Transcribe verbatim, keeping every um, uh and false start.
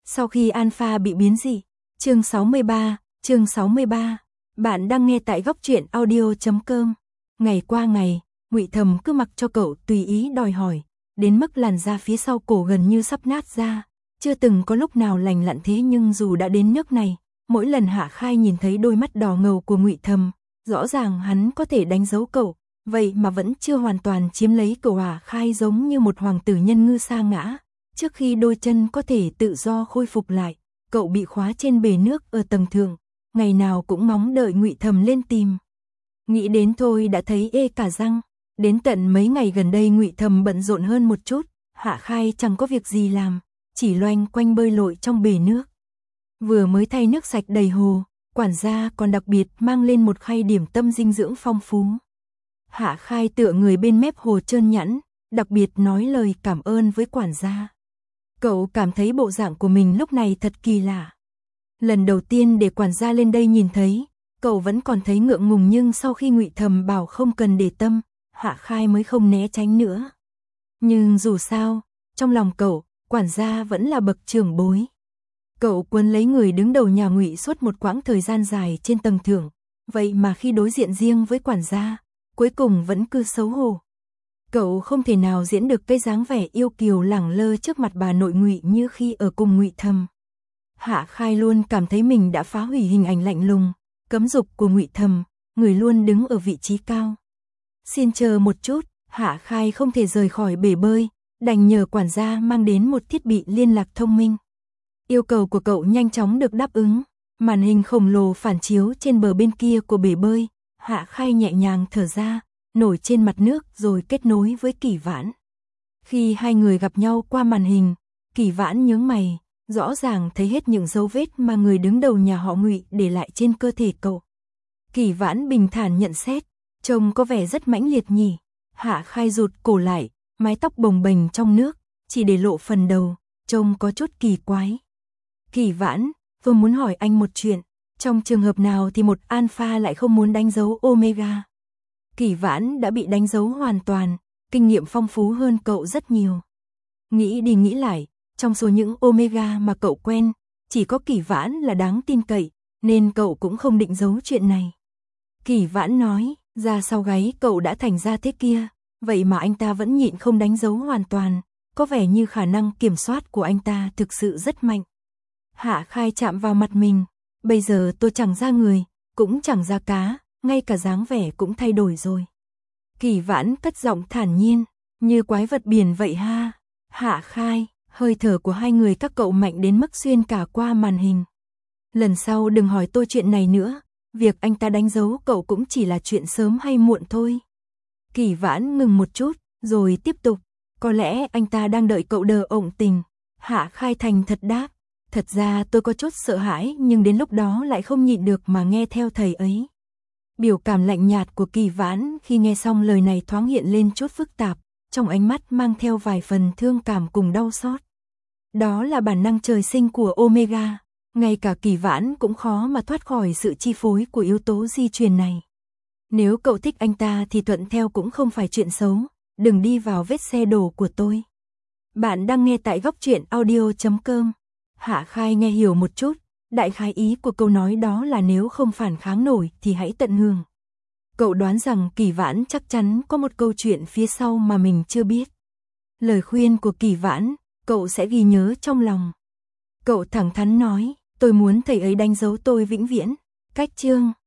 Sau khi Alpha bị biến dị. Chương sáu mươi ba, chương sáu mươi ba. Bạn đang nghe tại góc truyện audio chấm com. Ngày qua ngày, Ngụy Thầm cứ mặc cho cậu tùy ý đòi hỏi, đến mức làn da phía sau cổ gần như sắp nát ra, chưa từng có lúc nào lành lặn thế, nhưng dù đã đến nước này, mỗi lần Hạ Khai nhìn thấy đôi mắt đỏ ngầu của Ngụy Thầm, rõ ràng hắn có thể đánh dấu cậu, vậy mà vẫn chưa hoàn toàn chiếm lấy cậu. Hạ Khai giống như một hoàng tử nhân ngư sa ngã, trước khi đôi chân có thể tự do khôi phục lại, cậu bị khóa trên bể nước ở tầng thượng, ngày nào cũng mong đợi Ngụy Thầm lên tìm. Nghĩ đến thôi đã thấy ê cả răng. Đến tận mấy ngày gần đây Ngụy Thầm bận rộn hơn một chút, Hạ Khai chẳng có việc gì làm, chỉ loanh quanh bơi lội trong bể nước. Vừa mới thay nước sạch đầy hồ, quản gia còn đặc biệt mang lên một khay điểm tâm dinh dưỡng phong phú. Hạ Khai tựa người bên mép hồ trơn nhẵn, đặc biệt nói lời cảm ơn với quản gia. Cậu cảm thấy bộ dạng của mình lúc này thật kỳ lạ. Lần đầu tiên để quản gia lên đây nhìn thấy, cậu vẫn còn thấy ngượng ngùng, nhưng sau khi Ngụy Thầm bảo không cần để tâm, Hạ Khai mới không né tránh nữa. Nhưng dù sao, trong lòng cậu, quản gia vẫn là bậc trưởng bối. Cậu quấn lấy người đứng đầu nhà Ngụy suốt một quãng thời gian dài trên tầng thượng, vậy mà khi đối diện riêng với quản gia, cuối cùng vẫn cứ xấu hổ. Cậu không thể nào diễn được cái dáng vẻ yêu kiều lẳng lơ trước mặt bà nội Ngụy như khi ở cùng Ngụy Thầm. Hạ Khai luôn cảm thấy mình đã phá hủy hình ảnh lạnh lùng, cấm dục của Ngụy Thầm, người luôn đứng ở vị trí cao. Xin chờ một chút, Hạ Khai không thể rời khỏi bể bơi, đành nhờ quản gia mang đến một thiết bị liên lạc thông minh. Yêu cầu của cậu nhanh chóng được đáp ứng, màn hình khổng lồ phản chiếu trên bờ bên kia của bể bơi, Hạ Khai nhẹ nhàng thở ra, nổi trên mặt nước rồi kết nối với Kỷ Vãn. Khi hai người gặp nhau qua màn hình, Kỷ Vãn nhướng mày, rõ ràng thấy hết những dấu vết mà người đứng đầu nhà họ Ngụy để lại trên cơ thể cậu. Kỷ Vãn bình thản nhận xét, trông có vẻ rất mãnh liệt nhỉ. Hạ Khai rụt cổ lại, mái tóc bồng bềnh trong nước, chỉ để lộ phần đầu, trông có chút kỳ quái. Kỷ Vãn, tôi muốn hỏi anh một chuyện, trong trường hợp nào thì một alpha lại không muốn đánh dấu omega? Kỷ Vãn đã bị đánh dấu hoàn toàn, kinh nghiệm phong phú hơn cậu rất nhiều. Nghĩ đi nghĩ lại, trong số những omega mà cậu quen, chỉ có Kỷ Vãn là đáng tin cậy, nên cậu cũng không định giấu chuyện này. Kỷ Vãn nói, ra sau gáy cậu đã thành ra thế kia, vậy mà anh ta vẫn nhịn không đánh dấu hoàn toàn, có vẻ như khả năng kiểm soát của anh ta thực sự rất mạnh. Hạ Khai chạm vào mặt mình, bây giờ tôi chẳng ra người, cũng chẳng ra cá, ngay cả dáng vẻ cũng thay đổi rồi. Kỷ Vãn cất giọng thản nhiên, như quái vật biển vậy ha. Hạ Khai, hơi thở của hai người các cậu mạnh đến mức xuyên cả qua màn hình. Lần sau đừng hỏi tôi chuyện này nữa, việc anh ta đánh dấu cậu cũng chỉ là chuyện sớm hay muộn thôi. Kỷ Vãn ngừng một chút, rồi tiếp tục, có lẽ anh ta đang đợi cậu đờ ổng tình. Hạ Khai thành thật đáp, thật ra tôi có chút sợ hãi, nhưng đến lúc đó lại không nhịn được mà nghe theo thầy ấy. Biểu cảm lạnh nhạt của Kỷ Vãn khi nghe xong lời này thoáng hiện lên chút phức tạp, trong ánh mắt mang theo vài phần thương cảm cùng đau xót. Đó là bản năng trời sinh của omega, ngay cả Kỷ Vãn cũng khó mà thoát khỏi sự chi phối của yếu tố di truyền này. Nếu cậu thích anh ta thì thuận theo cũng không phải chuyện xấu, đừng đi vào vết xe đổ của tôi. Bạn đang nghe tại góc truyện audio chấm com. Hạ Khai nghe hiểu một chút, đại khái ý của câu nói đó là nếu không phản kháng nổi thì hãy tận hưởng. Cậu đoán rằng Kỷ Vãn chắc chắn có một câu chuyện phía sau mà mình chưa biết. Lời khuyên của Kỷ Vãn, cậu sẽ ghi nhớ trong lòng. Cậu thẳng thắn nói, tôi muốn thầy ấy đánh dấu tôi vĩnh viễn. Cách chương